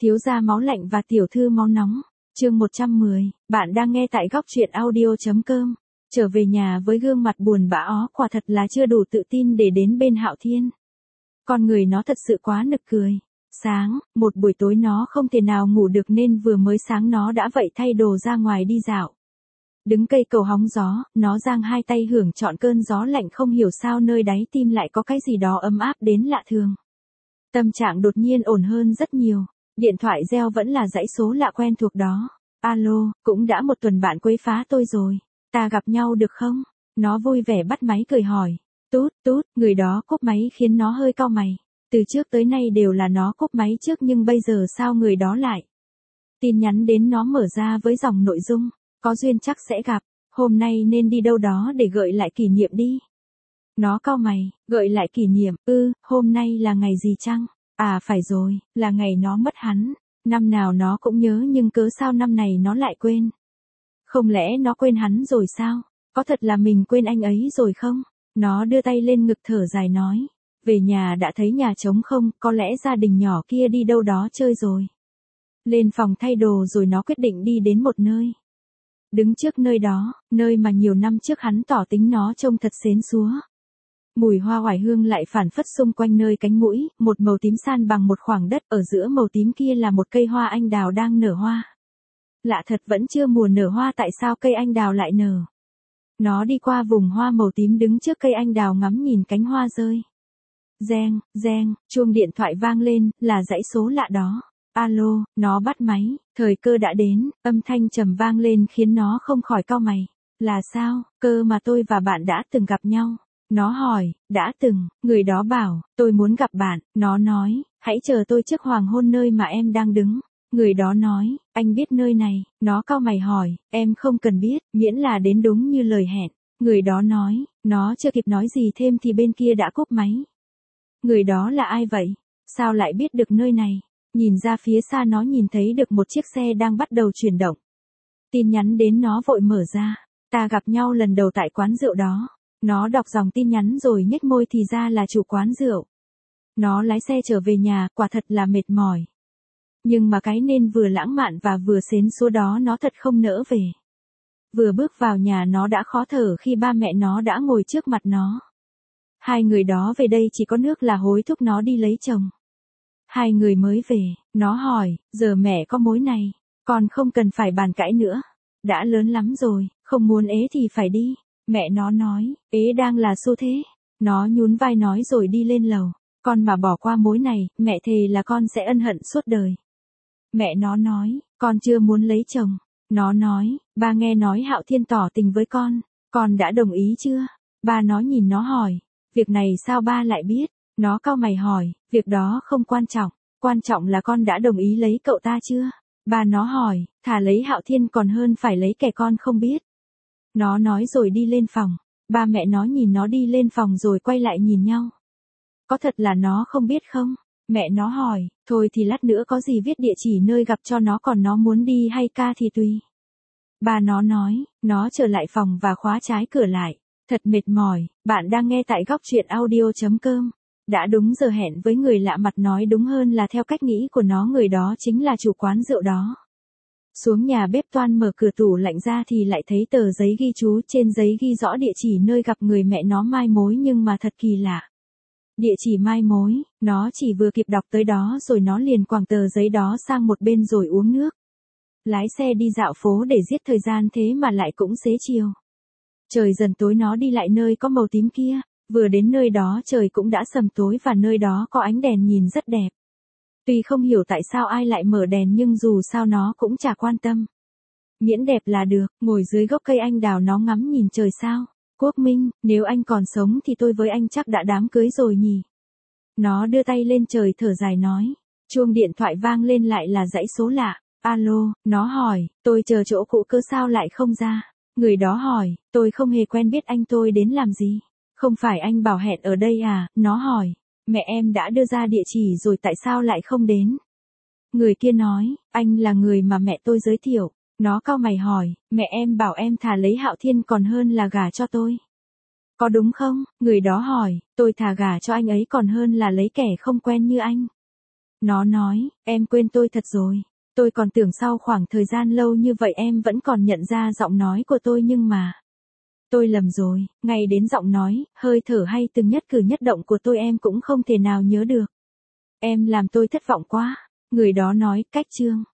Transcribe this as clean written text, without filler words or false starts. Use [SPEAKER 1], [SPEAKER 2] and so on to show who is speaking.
[SPEAKER 1] Thiếu gia máu lạnh và tiểu thư máu nóng. Chương 110, bạn đang nghe tại góc truyện audio.com. Trở về nhà với gương mặt buồn bã quả thật là chưa đủ tự tin để đến bên Hạo Thiên. Con người nó thật sự quá nực cười. Sáng, một buổi tối nó không thể nào ngủ được nên vừa mới sáng nó đã vậy thay đồ ra ngoài đi dạo. Đứng cây cầu hóng gió, nó giang hai tay hưởng trọn cơn gió lạnh, không hiểu sao nơi đáy tim lại có cái gì đó ấm áp đến lạ thường. Tâm trạng đột nhiên ổn hơn rất nhiều. Điện thoại reo vẫn là dãy số lạ quen thuộc đó. Alo, cũng đã một tuần bạn quấy phá tôi rồi. Ta gặp nhau được không? Nó vui vẻ bắt máy cười hỏi. Tút tút, người đó cúp máy khiến nó hơi cau mày. Từ trước tới nay đều là nó cúp máy trước nhưng bây giờ sao người đó lại? Tin nhắn đến nó mở ra với dòng nội dung. Có duyên chắc sẽ gặp. Hôm nay nên đi đâu đó để gợi lại kỷ niệm đi. Nó cau mày, gợi lại kỷ niệm, hôm nay là ngày gì chăng? À phải rồi, là ngày nó mất hắn. Năm nào nó cũng nhớ nhưng cớ sao năm này nó lại quên? Không lẽ nó quên hắn rồi sao? Có thật là mình quên anh ấy rồi không? Nó đưa tay lên ngực thở dài nói. Về nhà đã thấy nhà trống không, có lẽ gia đình nhỏ kia đi đâu đó chơi rồi. Lên phòng thay đồ rồi nó quyết định đi đến một nơi. Đứng trước nơi đó, nơi mà nhiều năm trước hắn tỏ tính nó trông thật xến xúa. Mùi hoa oải hương lại phản phất xung quanh nơi cánh mũi, một màu tím san bằng một khoảng đất, ở giữa màu tím kia là một cây hoa anh đào đang nở hoa. Lạ thật, vẫn chưa mùa nở hoa tại sao cây anh đào lại nở. Nó đi qua vùng hoa màu tím đứng trước cây anh đào ngắm nhìn cánh hoa rơi. Reng, reng, chuông điện thoại vang lên, là dãy số lạ đó. Alo, nó bắt máy, thời cơ đã đến, âm thanh trầm vang lên khiến nó không khỏi cau mày. Là sao, cơ mà tôi và bạn đã từng gặp nhau. Nó hỏi, đã từng, người đó bảo, tôi muốn gặp bạn, nó nói, hãy chờ tôi trước hoàng hôn nơi mà em đang đứng. Người đó nói, anh biết nơi này, nó cau mày hỏi, em không cần biết, miễn là đến đúng như lời hẹn. Người đó nói, nó chưa kịp nói gì thêm thì bên kia đã cúp máy. Người đó là ai vậy? Sao lại biết được nơi này? Nhìn ra phía xa nó nhìn thấy được một chiếc xe đang bắt đầu chuyển động. Tin nhắn đến nó vội mở ra, ta gặp nhau lần đầu tại quán rượu đó. Nó đọc dòng tin nhắn rồi nhếch môi thì ra là chủ quán rượu. Nó lái xe trở về nhà, quả thật là mệt mỏi. Nhưng mà cái nên vừa lãng mạn và vừa xến xúa đó nó thật không nỡ về. Vừa bước vào nhà nó đã khó thở khi ba mẹ nó đã ngồi trước mặt nó. Hai người đó về đây chỉ có nước là hối thúc nó đi lấy chồng. Hai người mới về, nó hỏi, giờ mẹ có mối này, con không cần phải bàn cãi nữa. Đã lớn lắm rồi, không muốn ế thì phải đi. Mẹ nó nói, ế đang là xu thế. Nó nhún vai nói rồi đi lên lầu. Con mà bỏ qua mối này, mẹ thề là con sẽ ân hận suốt đời. Mẹ nó nói, con chưa muốn lấy chồng. Nó nói, ba nghe nói Hạo Thiên tỏ tình với con đã đồng ý chưa? Ba nó nhìn nó hỏi, việc này sao ba lại biết? Nó cau mày hỏi, việc đó không quan trọng là con đã đồng ý lấy cậu ta chưa? Ba nó hỏi, thà lấy Hạo Thiên còn hơn phải lấy kẻ con không biết. Nó nói rồi đi lên phòng. Ba mẹ nó nhìn nó đi lên phòng rồi quay lại nhìn nhau. Có thật là nó không biết không? Mẹ nó hỏi, thôi thì lát nữa có gì viết địa chỉ nơi gặp cho nó, còn nó muốn đi hay ca thì tùy. Ba nó nói, nó trở lại phòng và khóa trái cửa lại. Thật mệt mỏi, bạn đang nghe tại góc truyện audio.com. Đã đúng giờ hẹn với người lạ mặt, nói đúng hơn là theo cách nghĩ của nó người đó chính là chủ quán rượu đó. Xuống nhà bếp toan mở cửa tủ lạnh ra thì lại thấy tờ giấy ghi chú, trên giấy ghi rõ địa chỉ nơi gặp người mẹ nó mai mối nhưng mà thật kỳ lạ. Địa chỉ mai mối, nó chỉ vừa kịp đọc tới đó rồi nó liền quàng tờ giấy đó sang một bên rồi uống nước. Lái xe đi dạo phố để giết thời gian, thế mà lại cũng xế chiều. Trời dần tối nó đi lại nơi có màu tím kia, vừa đến nơi đó trời cũng đã sầm tối và nơi đó có ánh đèn nhìn rất đẹp. Tuy không hiểu tại sao ai lại mở đèn nhưng dù sao nó cũng chả quan tâm. Miễn đẹp là được, ngồi dưới gốc cây anh đào nó ngắm nhìn trời sao. Quốc Minh, nếu anh còn sống thì tôi với anh chắc đã đám cưới rồi nhỉ. Nó đưa tay lên trời thở dài nói. Chuông điện thoại vang lên lại là dãy số lạ. Alo, nó hỏi, tôi chờ chỗ cũ cơ sao lại không ra. Người đó hỏi, tôi không hề quen biết anh, tôi đến làm gì. Không phải anh bảo hẹn ở đây à, nó hỏi. Mẹ em đã đưa ra địa chỉ rồi tại sao lại không đến? Người kia nói, anh là người mà mẹ tôi giới thiệu. Nó cau mày hỏi, mẹ em bảo em thà lấy Hạo Thiên còn hơn là gả cho tôi. Có đúng không? Người đó hỏi, tôi thà gả cho anh ấy còn hơn là lấy kẻ không quen như anh. Nó nói, em quên tôi thật rồi. Tôi còn tưởng sau khoảng thời gian lâu như vậy em vẫn còn nhận ra giọng nói của tôi nhưng mà. Tôi lầm rồi, ngay đến giọng nói, hơi thở hay từng nhất cử nhất động của tôi em cũng không thể nào nhớ được. Em làm tôi thất vọng quá. Người đó nói, cách Trương.